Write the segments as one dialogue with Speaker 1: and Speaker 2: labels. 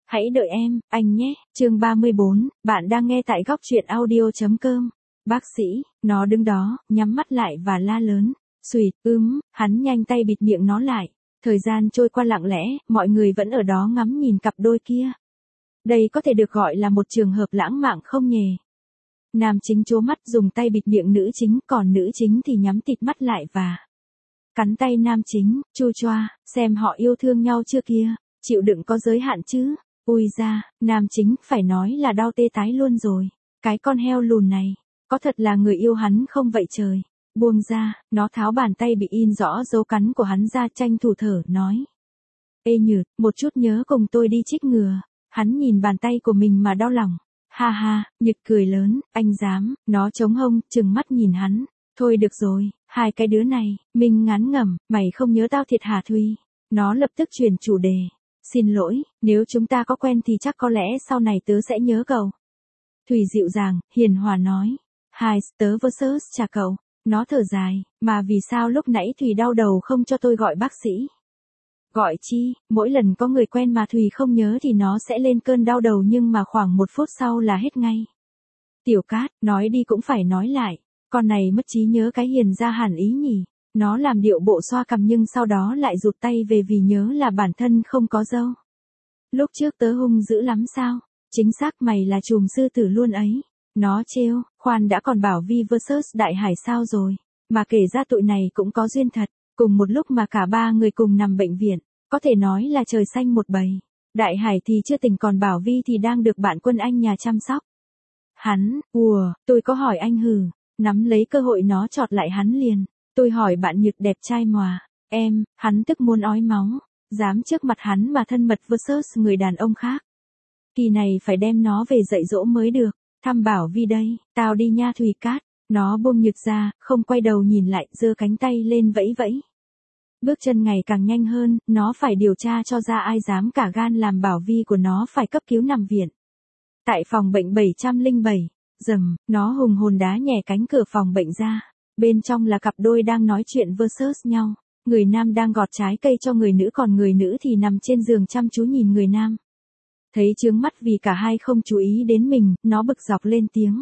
Speaker 1: Hãy đợi em, anh nhé. Chương 34, bạn đang nghe tại góc truyện audio.com. Bác sĩ, nó đứng đó, nhắm mắt lại và la lớn. Xùyt, hắn nhanh tay bịt miệng nó lại. Thời gian trôi qua lặng lẽ, mọi người vẫn ở đó ngắm nhìn cặp đôi kia. Đây có thể được gọi là một trường hợp lãng mạn không nhỉ? Nam chính trố mắt dùng tay bịt miệng nữ chính, còn nữ chính thì nhắm tịt mắt lại và cắn tay nam chính, chu choa, xem họ yêu thương nhau chưa kia, chịu đựng có giới hạn chứ. Ui da, nam chính phải nói là đau tê tái luôn rồi. Cái con heo lùn này, có thật là người yêu hắn không vậy trời? Buông ra, nó tháo bàn tay bị in rõ dấu cắn của hắn ra, tranh thủ thở, nói. Ê Nhược, một chút nhớ cùng tôi đi chích ngừa. Hắn nhìn bàn tay của mình mà đau lòng. Ha ha, Nhược cười lớn, anh dám, nó chống hông, trừng mắt nhìn hắn. Thôi được rồi, hai cái đứa này, mình ngán ngẩm, mày không nhớ tao thiệt hả Thùy? Nó lập tức chuyển chủ đề. Xin lỗi, nếu chúng ta có quen thì chắc có lẽ sau này tớ sẽ nhớ cậu. Thùy dịu dàng, hiền hòa nói. Hai, tớ versus chả cậu. Nó thở dài, mà vì sao lúc nãy Thùy đau đầu không cho tôi gọi bác sĩ? Gọi chi, mỗi lần có người quen mà Thùy không nhớ thì nó sẽ lên cơn đau đầu nhưng mà khoảng 1 phút sau là hết ngay. Tiểu Cát, nói đi cũng phải nói lại, con này mất trí nhớ cái hiền ra hẳn ý nhỉ. Nó làm điệu bộ xoa cằm nhưng sau đó lại rụt tay về vì nhớ là bản thân không có dâu. Lúc trước tớ hung dữ lắm sao? Chính xác mày là trùm sư tử luôn ấy. Nó trêu, khoan đã còn bảo Vi versus Đại Hải sao rồi. Mà kể ra tụi này cũng có duyên thật. Cùng một lúc mà cả ba người cùng nằm bệnh viện. Có thể nói là trời xanh một bầy. Đại Hải thì chưa tỉnh còn Bảo Vi thì đang được bạn Quân Anh nhà chăm sóc. Hắn, tôi có hỏi anh hừ. Nắm lấy cơ hội nó chọt lại hắn liền. Tôi hỏi bạn Nhược đẹp trai mà. Em, hắn tức muốn ói máu. Dám trước mặt hắn mà thân mật versus người đàn ông khác. Kỳ này phải đem nó về dạy dỗ mới được. Thăm Bảo Vi đây, tao đi nha Thùy Cát. Nó buông Nhược ra, không quay đầu nhìn lại, giơ cánh tay lên vẫy vẫy. Bước chân ngày càng nhanh hơn, nó phải điều tra cho ra ai dám cả gan làm Bảo Vi của nó phải cấp cứu nằm viện. Tại phòng bệnh 707, nó hùng hồn đá nhẹ cánh cửa phòng bệnh ra. Bên trong là cặp đôi đang nói chuyện versus nhau. Người nam đang gọt trái cây cho người nữ còn người nữ thì nằm trên giường chăm chú nhìn người nam. Thấy chướng mắt vì cả hai không chú ý đến mình, nó bực dọc lên tiếng.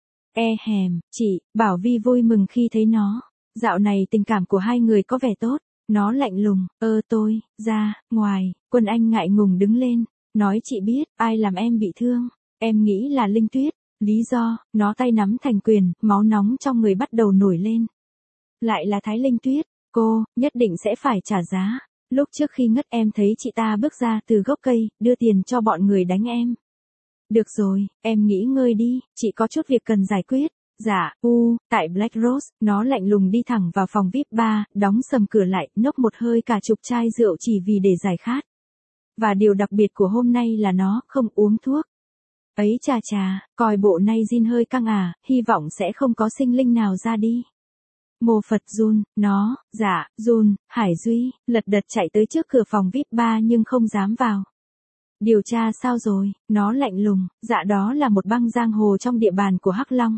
Speaker 1: Chị, Bảo Vi vui mừng khi thấy nó. Dạo này tình cảm của hai người có vẻ tốt. Nó lạnh lùng, tôi, ra, ngoài, Quân Anh ngại ngùng đứng lên. Nói chị biết, ai làm em bị thương. Em nghĩ là Linh Tuyết. Lý do, nó tay nắm thành quyền, máu nóng trong người bắt đầu nổi lên. Lại là Thái Linh Tuyết, cô, nhất định sẽ phải trả giá. Lúc trước khi ngất em thấy chị ta bước ra từ gốc cây, đưa tiền cho bọn người đánh em. Được rồi, em nghỉ ngơi đi, chị có chút việc cần giải quyết. Dạ, tại Black Rose, nó lạnh lùng đi thẳng vào phòng VIP bar, đóng sầm cửa lại, nốc một hơi cả chục chai rượu chỉ vì để giải khát. Và điều đặc biệt của hôm nay là nó không uống thuốc. Ấy chà, coi bộ nay Jin hơi căng hy vọng sẽ không có sinh linh nào ra đi. Mô Phật Jun, nó, dạ, Jun, Hải Duy, lật đật chạy tới trước cửa phòng VIP bar nhưng không dám vào. Điều tra sao rồi, nó lạnh lùng, dạ đó là một băng giang hồ trong địa bàn của Hắc Long.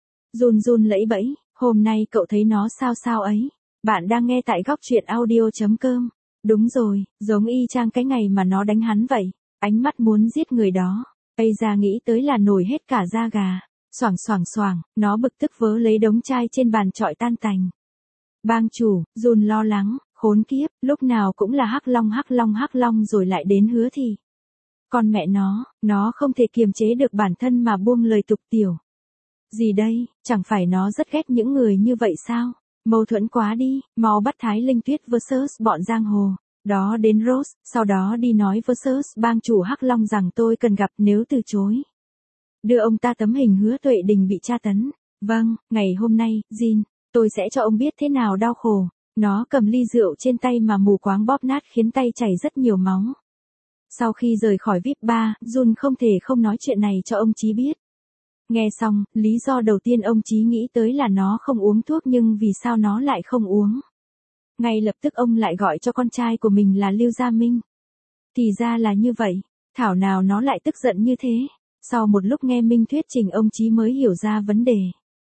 Speaker 1: Jun lẫy bẫy, hôm nay cậu thấy nó sao ấy. Bạn đang nghe tại góc truyện audio.com. Đúng rồi, giống y chang cái ngày mà nó đánh hắn vậy. Ánh mắt muốn giết người đó. Ây ra nghĩ tới là nổi hết cả da gà. Xoảng, nó bực tức vớ lấy đống chai trên bàn trọi tan tành. Bang chủ, Jun lo lắng, khốn kiếp, lúc nào cũng là Hắc Long rồi lại đến Hứa Thì. Con mẹ nó không thể kiềm chế được bản thân mà buông lời tục tiểu. Gì đây, chẳng phải nó rất ghét những người như vậy sao? Mâu thuẫn quá đi, mau bắt Thái Linh Tuyết versus bọn giang hồ. Đó đến Rose, sau đó đi nói versus bang chủ Hắc Long rằng tôi cần gặp nếu từ chối. Đưa ông ta tấm hình Hứa Tuệ Đình bị tra tấn. Vâng, ngày hôm nay, Jin, tôi sẽ cho ông biết thế nào đau khổ. Nó cầm ly rượu trên tay mà mù quáng bóp nát khiến tay chảy rất nhiều máu. Sau khi rời khỏi VIP bar, Jun không thể không nói chuyện này cho ông Chí biết. Nghe xong, lý do đầu tiên ông Chí nghĩ tới là nó không uống thuốc nhưng vì sao nó lại không uống. Ngay lập tức ông lại gọi cho con trai của mình là Lưu Gia Minh. Thì ra là như vậy, thảo nào nó lại tức giận như thế. Sau một lúc nghe Minh thuyết trình ông Chí mới hiểu ra vấn đề.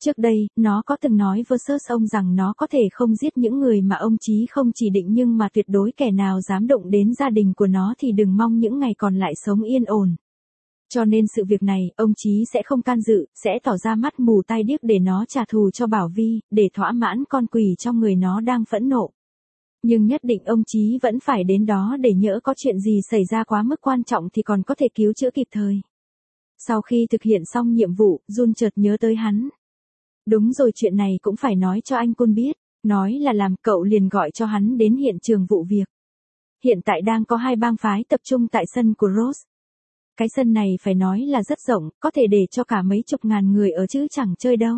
Speaker 1: Trước đây, nó có từng nói versus ông rằng nó có thể không giết những người mà ông Chí không chỉ định, nhưng mà tuyệt đối kẻ nào dám động đến gia đình của nó thì đừng mong những ngày còn lại sống yên ổn. Cho nên sự việc này, ông Chí sẽ không can dự, sẽ tỏ ra mắt mù tai điếc để nó trả thù cho Bảo Vi, để thỏa mãn con quỷ trong người nó đang phẫn nộ. Nhưng nhất định ông Chí vẫn phải đến đó để nhỡ có chuyện gì xảy ra quá mức quan trọng thì còn có thể cứu chữa kịp thời. Sau khi thực hiện xong nhiệm vụ, Jun chợt nhớ tới hắn. Đúng rồi, chuyện này cũng phải nói cho anh Kun biết. Nói là làm, cậu liền gọi cho hắn đến hiện trường vụ việc. Hiện tại đang có 2 bang phái tập trung tại sân của Rose. Cái sân này phải nói là rất rộng, có thể để cho cả mấy chục ngàn người ở chứ chẳng chơi đâu.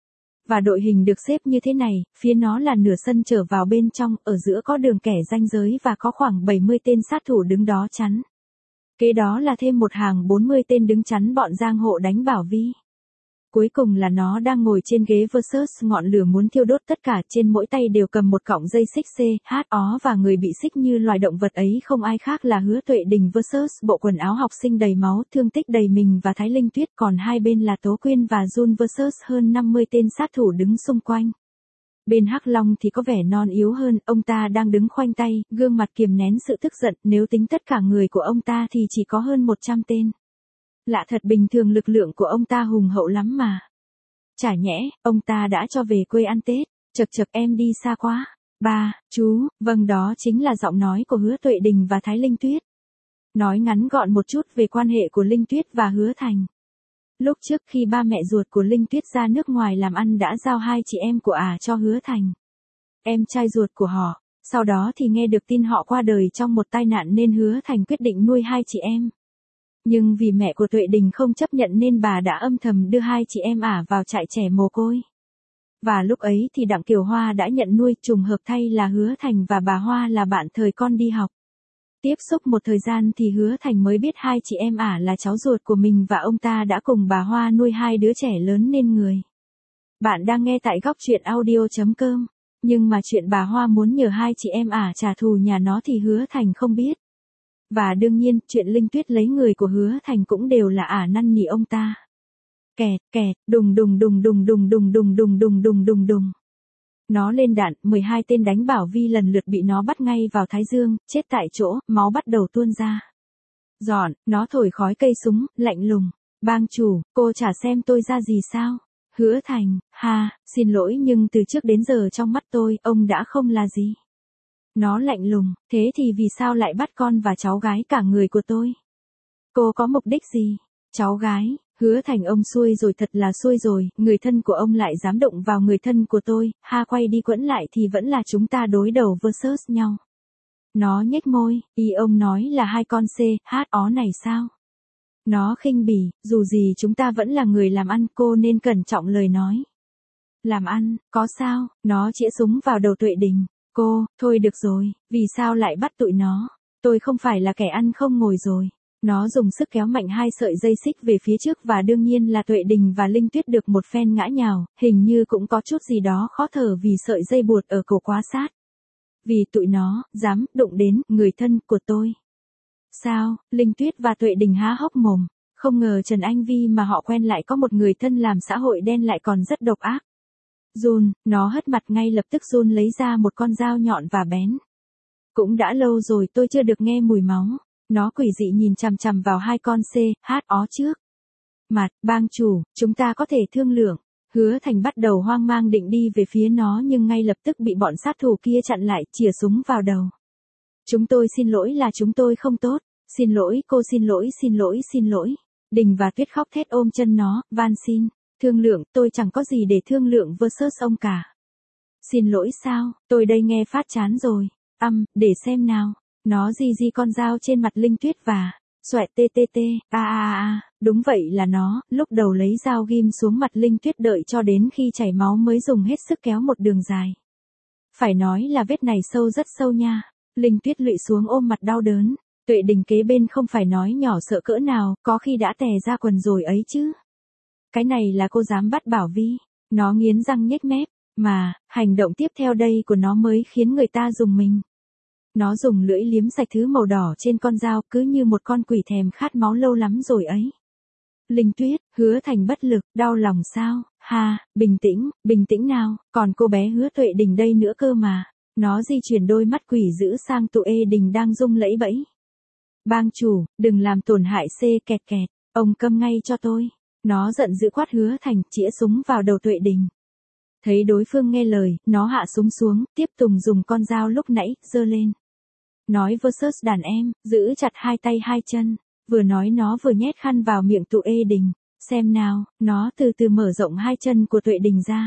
Speaker 1: Và đội hình được xếp như thế này, phía nó là nửa sân trở vào bên trong, ở giữa có đường kẻ ranh giới và có khoảng 70 tên sát thủ đứng đó chắn. Kế đó là thêm một hàng 40 tên đứng chắn bọn giang hộ đánh Bảo Vi. Cuối cùng là nó đang ngồi trên ghế versus, ngọn lửa muốn thiêu đốt tất cả, trên mỗi tay đều cầm một cọng dây xích CHO và người bị xích như loài động vật ấy không ai khác là Hứa Tuệ Đình versus bộ quần áo học sinh đầy máu, thương tích đầy mình và Thái Linh Tuyết, còn hai bên là Tố Quyên và Jun versus hơn 50 tên sát thủ đứng xung quanh. Bên Hắc Long thì có vẻ non yếu hơn, ông ta đang đứng khoanh tay, gương mặt kiềm nén sự tức giận, nếu tính tất cả người của ông ta thì chỉ có hơn 100 tên. Lạ thật, bình thường lực lượng của ông ta hùng hậu lắm mà. Chả nhẽ, ông ta đã cho về quê ăn Tết, chật chật em đi xa quá. Ba, chú, vâng, đó chính là giọng nói của Hứa Tuệ Đình và Thái Linh Tuyết. Nói ngắn gọn một chút về quan hệ của Linh Tuyết và Hứa Thành. Lúc trước khi ba mẹ ruột của Linh Tuyết ra nước ngoài làm ăn đã giao 2 chị em của cho Hứa Thành, em trai ruột của họ. Sau đó thì nghe được tin họ qua đời trong một tai nạn nên Hứa Thành quyết định nuôi 2 chị em. Nhưng vì mẹ của Tuệ Đình không chấp nhận nên bà đã âm thầm đưa 2 chị em vào trại trẻ mồ côi. Và lúc ấy thì Đặng Kiều Hoa đã nhận nuôi, trùng hợp thay là Hứa Thành và bà Hoa là bạn thời con đi học. Tiếp xúc một thời gian thì Hứa Thành mới biết 2 chị em là cháu ruột của mình và ông ta đã cùng bà Hoa nuôi 2 đứa trẻ lớn nên người. Bạn đang nghe tại góc truyện audio.com. Nhưng mà chuyện bà Hoa muốn nhờ 2 chị em trả thù nhà nó thì Hứa Thành không biết. Và đương nhiên, chuyện Linh Tuyết lấy người của Hứa Thành cũng đều là năn nỉ ông ta. Kẹt, kẹt, đùng đùng đùng đùng đùng đùng đùng đùng đùng đùng đùng đùng. Nó lên đạn, 12 tên đánh Bảo Vi lần lượt bị nó bắt ngay vào thái dương, chết tại chỗ, máu bắt đầu tuôn ra. Dọn, nó thổi khói cây súng, lạnh lùng. Bang chủ, cô chả xem tôi ra gì sao? Hứa Thành, xin lỗi nhưng từ trước đến giờ trong mắt tôi, ông đã không là gì. Nó lạnh lùng, thế thì vì sao lại bắt con và cháu gái cả người của tôi? Cô có mục đích gì? Cháu gái, Hứa Thành, ông xui rồi, thật là xui rồi, người thân của ông lại dám động vào người thân của tôi, quay đi quẫn lại thì vẫn là chúng ta đối đầu versus nhau. Nó nhếch môi, ông nói là 2 con CHO này sao? Nó khinh bỉ, dù gì chúng ta vẫn là người làm ăn, cô nên cẩn trọng lời nói. Làm ăn, có sao? Nó chĩa súng vào đầu Tuệ Đình. Cô, thôi được rồi, vì sao lại bắt tụi nó? Tôi không phải là kẻ ăn không ngồi rồi. Nó dùng sức kéo mạnh 2 sợi dây xích về phía trước và đương nhiên là Tuệ Đình và Linh Tuyết được một phen ngã nhào, hình như cũng có chút gì đó khó thở vì sợi dây buộc ở cổ quá sát. Vì tụi nó, dám, đụng đến, người thân của tôi. Sao, Linh Tuyết và Tuệ Đình há hốc mồm, không ngờ Trần Anh Vi mà họ quen lại có một người thân làm xã hội đen lại còn rất độc ác. Jun, nó hất mặt ngay lập tức. Jun lấy ra một con dao nhọn và bén. Cũng đã lâu rồi tôi chưa được nghe mùi máu. Nó quỷ dị nhìn chằm chằm vào 2 con CHO trước mặt. Bang chủ, chúng ta có thể thương lượng. Hứa Thành bắt đầu hoang mang định đi về phía nó nhưng ngay lập tức bị bọn sát thủ kia chặn lại, chĩa súng vào đầu. Chúng tôi xin lỗi, là chúng tôi không tốt. Xin lỗi cô, xin lỗi, xin lỗi, xin lỗi. Đình và Tuyết khóc thét ôm chân nó, van xin. Thương lượng, tôi chẳng có gì để thương lượng versus ông cả. Xin lỗi sao, tôi đây nghe phát chán rồi. Để xem nào. Nó di con dao trên mặt Linh Tuyết và xoẹt đúng vậy là nó, lúc đầu lấy dao ghim xuống mặt Linh Tuyết, đợi cho đến khi chảy máu mới dùng hết sức kéo một đường dài. Phải nói là vết này sâu, rất sâu nha. Linh Tuyết lụy xuống ôm mặt đau đớn. Tuệ Đình kế bên không phải nói nhỏ sợ cỡ nào, có khi đã tè ra quần rồi ấy chứ. Cái này là cô dám bắt Bảo Vi. Nó nghiến răng nhếch mép, mà, hành động tiếp theo đây của nó mới khiến người ta rùng mình. Nó dùng lưỡi liếm sạch thứ màu đỏ trên con dao, cứ như một con quỷ thèm khát máu lâu lắm rồi ấy. Linh Tuyết, Hứa Thành bất lực, đau lòng sao? Ha, bình tĩnh nào, còn cô bé Hứa Tuệ Đình đây nữa cơ mà. Nó di chuyển đôi mắt quỷ dữ sang Tuệ Đình đang rung lẫy bẫy. Bang chủ, đừng làm tổn hại C kẹt kẹt, ông câm ngay cho tôi. Nó giận dữ quát Hứa Thành, chĩa súng vào đầu Tuệ Đình. Thấy đối phương nghe lời, nó hạ súng xuống, tiếp tục dùng con dao lúc nãy, giơ lên. Nói versus đàn em, giữ chặt hai tay hai chân. Vừa nói nó vừa nhét khăn vào miệng Tuệ Đình. Xem nào, nó từ từ mở rộng hai chân của Tuệ Đình ra.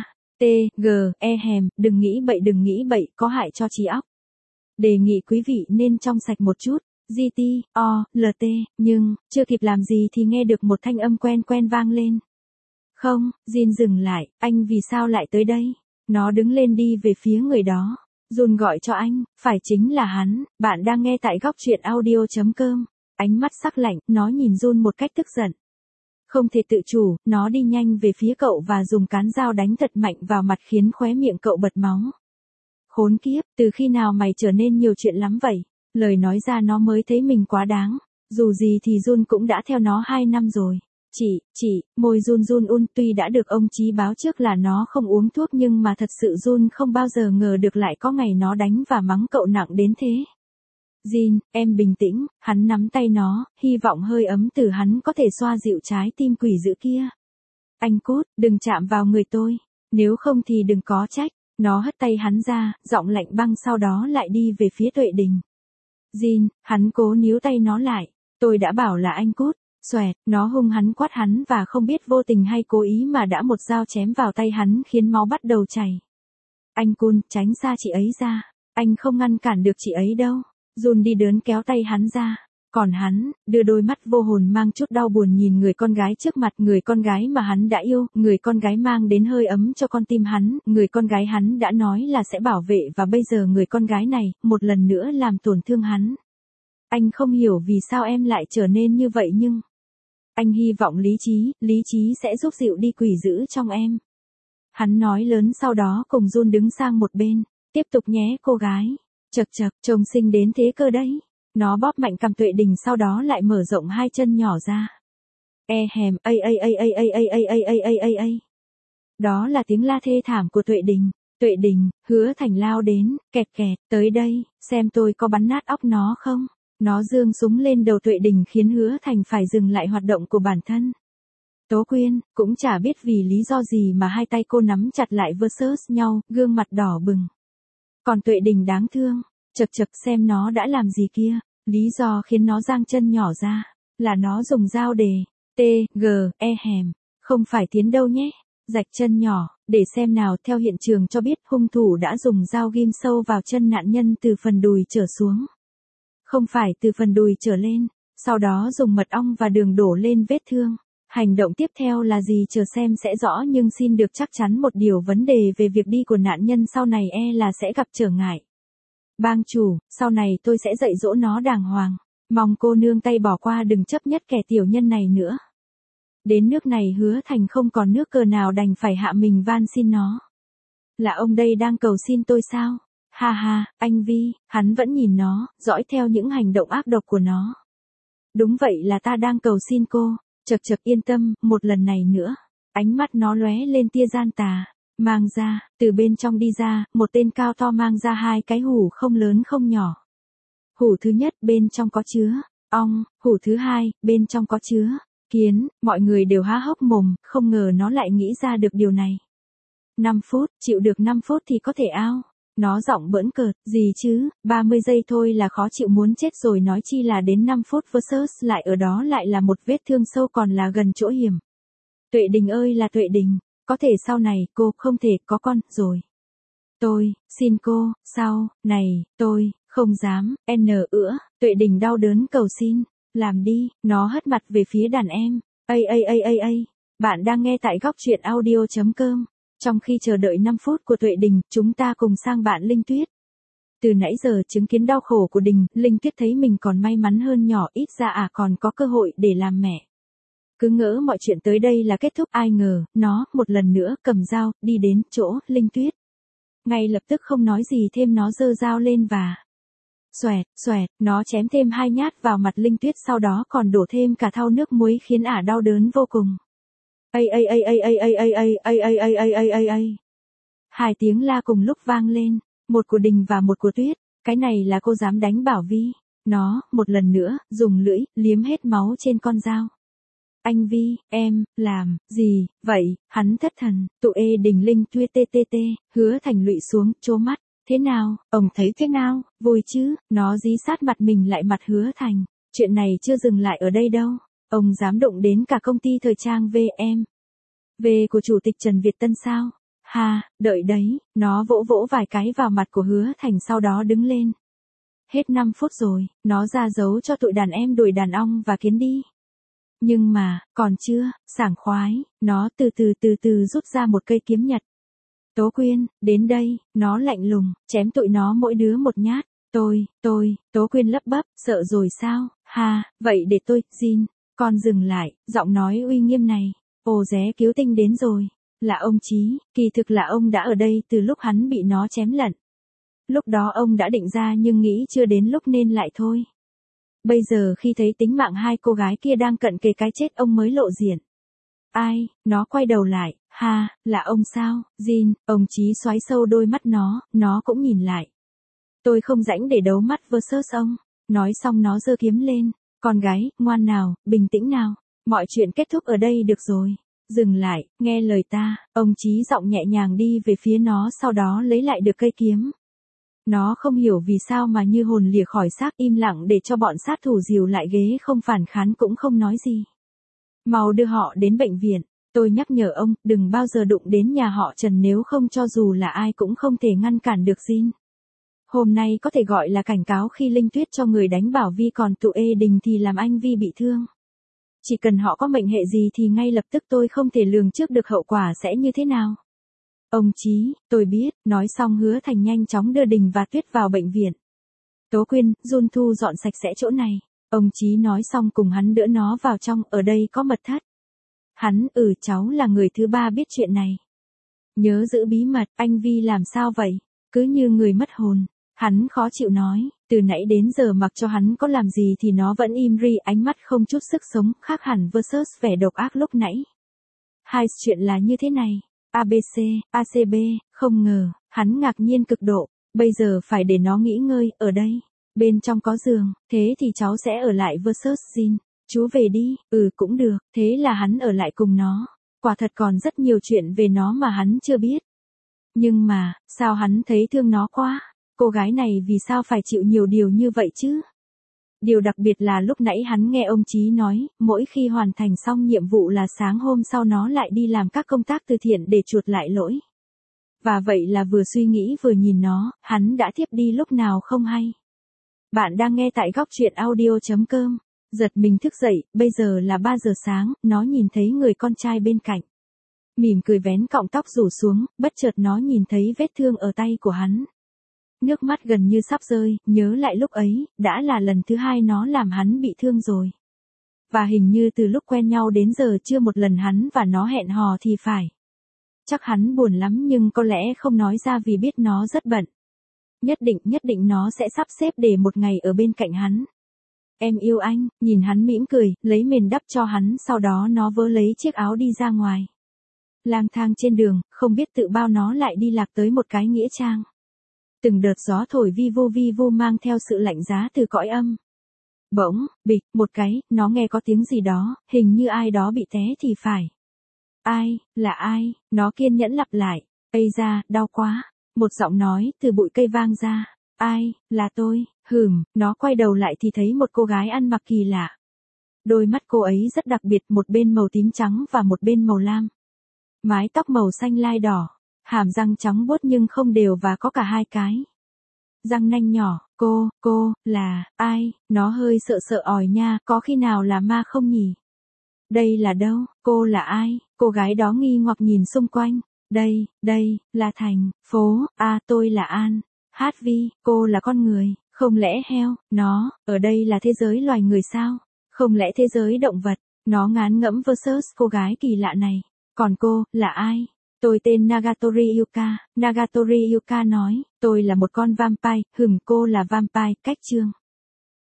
Speaker 1: Đừng nghĩ bậy, có hại cho trí óc. Đề nghị quý vị nên trong sạch một chút. GTOLT, nhưng, chưa kịp làm gì thì nghe được một thanh âm quen quen vang lên. Không, Jin dừng lại, anh vì sao lại tới đây? Nó đứng lên đi về phía người đó. Jun gọi cho anh, phải chính là hắn, bạn đang nghe tại góc truyện audio.com. Ánh mắt sắc lạnh, nó nhìn Jun một cách tức giận. Không thể tự chủ, nó đi nhanh về phía cậu và dùng cán dao đánh thật mạnh vào mặt khiến khóe miệng cậu bật máu. Khốn kiếp, từ khi nào mày trở nên nhiều chuyện lắm vậy? Lời nói ra nó mới thấy mình quá đáng. Dù gì thì Jun cũng đã theo nó 2 năm rồi. Môi Jun tuy đã được ông Chí báo trước là nó không uống thuốc nhưng mà thật sự Jun không bao giờ ngờ được lại có ngày nó đánh và mắng cậu nặng đến thế. Jin, em bình tĩnh, hắn nắm tay nó, hy vọng hơi ấm từ hắn có thể xoa dịu trái tim quỷ dữ kia. Anh cút, đừng chạm vào người tôi, nếu không thì đừng có trách. Nó hất tay hắn ra, giọng lạnh băng sau đó lại đi về phía Tuệ Đình. Jin, hắn cố níu tay nó lại, tôi đã bảo là anh cút. Xoẹt, nó hung hắn quát hắn và không biết vô tình hay cố ý mà đã một dao chém vào tay hắn khiến máu bắt đầu chảy. Anh Kun, tránh xa chị ấy ra, anh không ngăn cản được chị ấy đâu. Jun đi đớn kéo tay hắn ra, còn hắn, đưa đôi mắt vô hồn mang chút đau buồn nhìn người con gái trước mặt, người con gái mà hắn đã yêu, người con gái mang đến hơi ấm cho con tim hắn, người con gái hắn đã nói là sẽ bảo vệ và bây giờ người con gái này, một lần nữa làm tổn thương hắn. Anh không hiểu vì sao em lại trở nên như vậy nhưng... Anh hy vọng lý trí sẽ giúp dịu đi quỷ dữ trong em. Hắn nói lớn sau đó cùng Jun đứng sang một bên, tiếp tục nhé cô gái. Chật, trông xinh đến thế cơ đấy. Nó bóp mạnh cằm Tuệ Đình sau đó lại mở rộng hai chân nhỏ ra. Đó là tiếng la thê thảm của Tuệ Đình. Tuệ Đình, Hứa Thành lao đến, kẹt, tới đây, xem tôi có bắn nát óc nó không. Nó giương súng lên đầu Tuệ Đình khiến Hứa Thành phải dừng lại hoạt động của bản thân. Tố Quyên, cũng chả biết vì lý do gì mà hai tay cô nắm chặt lại versus nhau, gương mặt đỏ bừng. Còn Tuệ Đình đáng thương, chật xem nó đã làm gì kia, lý do khiến nó giang chân nhỏ ra, là nó dùng dao không phải tiến đâu nhé, rạch chân nhỏ, để xem nào. Theo hiện trường cho biết hung thủ đã dùng dao ghim sâu vào chân nạn nhân từ phần đùi trở xuống. Không phải từ phần đùi trở lên, sau đó dùng mật ong và đường đổ lên vết thương. Hành động tiếp theo là gì chờ xem sẽ rõ nhưng xin được chắc chắn một điều vấn đề về việc đi của nạn nhân sau này là sẽ gặp trở ngại. Bang chủ, sau này tôi sẽ dạy dỗ nó đàng hoàng. Mong cô nương tay bỏ qua đừng chấp nhất kẻ tiểu nhân này nữa. Đến nước này Hứa Thành không còn nước cờ nào đành phải hạ mình van xin nó. Là ông đây đang cầu xin tôi sao? Ha, anh Vi, hắn vẫn nhìn nó, dõi theo những hành động ác độc của nó. Đúng vậy là ta đang cầu xin cô. Chật yên tâm, một lần này nữa. Ánh mắt nó lóe lên tia gian tà. Mang ra, từ bên trong đi ra, một tên cao to mang ra 2 cái hũ không lớn không nhỏ. Hũ thứ nhất bên trong có chứa ong, hũ thứ hai bên trong có chứa kiến, mọi người đều há hốc mồm, không ngờ nó lại nghĩ ra được điều này. 5 phút, chịu được 5 phút thì có thể ao. Nó giọng bỡn cợt, gì chứ, 30 giây thôi là khó chịu muốn chết rồi nói chi là đến 5 phút versus lại ở đó lại là một vết thương sâu còn là gần chỗ hiểm. Tuệ Đình ơi là Tuệ Đình, có thể sau này cô không thể có con rồi. Tôi, xin cô, sau, này, tôi, không dám, Tuệ Đình đau đớn cầu xin, làm đi, nó hất mặt về phía đàn em. Bạn đang nghe tại góc truyện audio.com. Trong khi chờ đợi 5 phút của Tuệ Đình, chúng ta cùng sang bạn Linh Tuyết. Từ nãy giờ chứng kiến đau khổ của Đình, Linh Tuyết thấy mình còn may mắn hơn nhỏ, ít ra còn có cơ hội để làm mẹ. Cứ ngỡ mọi chuyện tới đây là kết thúc, ai ngờ, nó, một lần nữa cầm dao, đi đến chỗ Linh Tuyết. Ngay lập tức không nói gì thêm nó giơ dao lên và... Xoẹt, nó chém thêm 2 nhát vào mặt Linh Tuyết sau đó còn đổ thêm cả thau nước muối khiến ả đau đớn vô cùng. Ây ây ây ây ây ây ây ây ây ây ây ây ây ây ây. Hai tiếng la cùng lúc vang lên, một của Đình và một của Tuyết, cái này là cô dám đánh Bảo Vi. Nó, một lần nữa, dùng lưỡi, liếm hết máu trên con dao. Anh Vi, em, làm, gì, vậy, hắn thất thần, tụ ê Đình Linh Tuyết tê tê tê, Hứa Thành lụy xuống, trố mắt, thế nào, ông thấy thế nào, vui chứ, nó dí sát mặt mình lại mặt Hứa Thành, chuyện này chưa dừng lại ở đây đâu, ông dám đụng đến cả công ty thời trang VM. Về của Chủ tịch Trần Việt Tân sao? Ha, đợi đấy, nó vỗ vỗ vài cái vào mặt của Hứa Thành sau đó đứng lên. Hết 5 phút rồi, nó ra dấu cho tụi đàn em đuổi đàn ong và kiến đi. Nhưng mà, còn chưa, sảng khoái, nó từ từ rút ra một cây kiếm nhật. Tố Quyên, đến đây, nó lạnh lùng, chém tụi nó mỗi đứa một nhát. Tố Quyên lấp bấp, sợ rồi sao, ha, vậy để tôi, Jin, con dừng lại, giọng nói uy nghiêm này. Ồ Ré Cứu Tinh đến rồi, là ông Chí, kỳ thực là ông đã ở đây từ lúc hắn bị nó chém lận. Lúc đó ông đã định ra nhưng nghĩ chưa đến lúc nên lại thôi. Bây giờ khi thấy tính mạng hai cô gái kia đang cận kề cái chết ông mới lộ diện. Ai, nó quay đầu lại, ha, là ông sao, Jin, ông Chí xoáy sâu đôi mắt nó cũng nhìn lại. Tôi không rảnh để đấu mắt versus ông. Nói xong nó giơ kiếm lên, con gái, ngoan nào, bình tĩnh nào, mọi chuyện kết thúc ở đây được rồi. Dừng lại, nghe lời ta, ông Chí giọng nhẹ nhàng đi về phía nó sau đó lấy lại được cây kiếm. Nó không hiểu vì sao mà như hồn lìa khỏi xác im lặng để cho bọn sát thủ dìu lại ghế không phản kháng cũng không nói gì. Mau đưa họ đến bệnh viện, tôi nhắc nhở ông, đừng bao giờ đụng đến nhà họ Trần nếu không cho dù là ai cũng không thể ngăn cản được Jin. Hôm nay có thể gọi là cảnh cáo khi Linh Tuyết cho người đánh Bảo Vi còn tụi ê Đình thì làm anh Vi bị thương. Chỉ cần họ có mệnh hệ gì thì ngay lập tức tôi không thể lường trước được hậu quả sẽ như thế nào. Ông Chí, tôi biết, nói xong Hứa Thành nhanh chóng đưa Đình và Tuyết vào bệnh viện. Tố Quyên, Jun thu dọn sạch sẽ chỗ này. Ông Chí nói xong cùng hắn đỡ nó vào trong, ở đây có mật thất. Hắn, cháu là người thứ ba biết chuyện này. Nhớ giữ bí mật, anh Vi làm sao vậy? Cứ như người mất hồn. Hắn khó chịu nói, từ nãy đến giờ mặc cho hắn có làm gì thì nó vẫn im ri, ánh mắt không chút sức sống, khác hẳn versus vẻ độc ác lúc nãy. Hai chuyện là như thế này. ABC, ACB, không ngờ, hắn ngạc nhiên cực độ, bây giờ phải để nó nghỉ ngơi, ở đây, bên trong có giường, thế thì cháu sẽ ở lại versus Jin, chú về đi, cũng được, thế là hắn ở lại cùng nó, quả thật còn rất nhiều chuyện về nó mà hắn chưa biết. Nhưng mà, sao hắn thấy thương nó quá, cô gái này vì sao phải chịu nhiều điều như vậy chứ? Điều đặc biệt là lúc nãy hắn nghe ông Chí nói, mỗi khi hoàn thành xong nhiệm vụ là sáng hôm sau nó lại đi làm các công tác từ thiện để chuộc lại lỗi. Và vậy là vừa suy nghĩ vừa nhìn nó, hắn đã thiếp đi lúc nào không hay. Bạn đang nghe tại góc truyện audio.com. Giật mình thức dậy, bây giờ là 3 giờ sáng, nó nhìn thấy người con trai bên cạnh. Mỉm cười vén cọng tóc rủ xuống, bất chợt nó nhìn thấy vết thương ở tay của hắn. Nước mắt gần như sắp rơi, nhớ lại lúc ấy, đã là lần thứ hai nó làm hắn bị thương rồi. Và hình như từ lúc quen nhau đến giờ chưa một lần hắn và nó hẹn hò thì phải. Chắc hắn buồn lắm nhưng có lẽ không nói ra vì biết nó rất bận. Nhất định nó sẽ sắp xếp để một ngày ở bên cạnh hắn. Em yêu anh, nhìn hắn mỉm cười, lấy mền đắp cho hắn sau đó nó vớ lấy chiếc áo đi ra ngoài. Lang thang trên đường, không biết tự bao nó lại đi lạc tới một cái nghĩa trang. Từng đợt gió thổi vi vu mang theo sự lạnh giá từ cõi âm. Bỗng, bịch, một cái, nó nghe có tiếng gì đó, hình như ai đó bị té thì phải. Ai, là ai, nó kiên nhẫn lặp lại, ây da, đau quá, một giọng nói từ bụi cây vang ra, ai, là tôi, nó quay đầu lại thì thấy một cô gái ăn mặc kỳ lạ. Đôi mắt cô ấy rất đặc biệt, một bên màu tím trắng và một bên màu lam. Mái tóc màu xanh lai đỏ. Hàm răng trắng buốt nhưng không đều và có cả hai cái. Răng nanh nhỏ, cô, là, ai, nó hơi sợ ỏi nha, có khi nào là ma không nhỉ? Đây là đâu, cô là ai? Cô gái đó nghi hoặc nhìn xung quanh. Đây, là thành, phố, tôi là An. Hát Vi, cô là con người, không lẽ heo, nó, ở đây là thế giới loài người sao? Không lẽ thế giới động vật? Nó ngán ngẫm versus cô gái kỳ lạ này. Còn cô, là ai? Tôi tên Nagatori Yuka. Nagatori Yuka nói, tôi là một con vampire, cô là vampire, cách chương.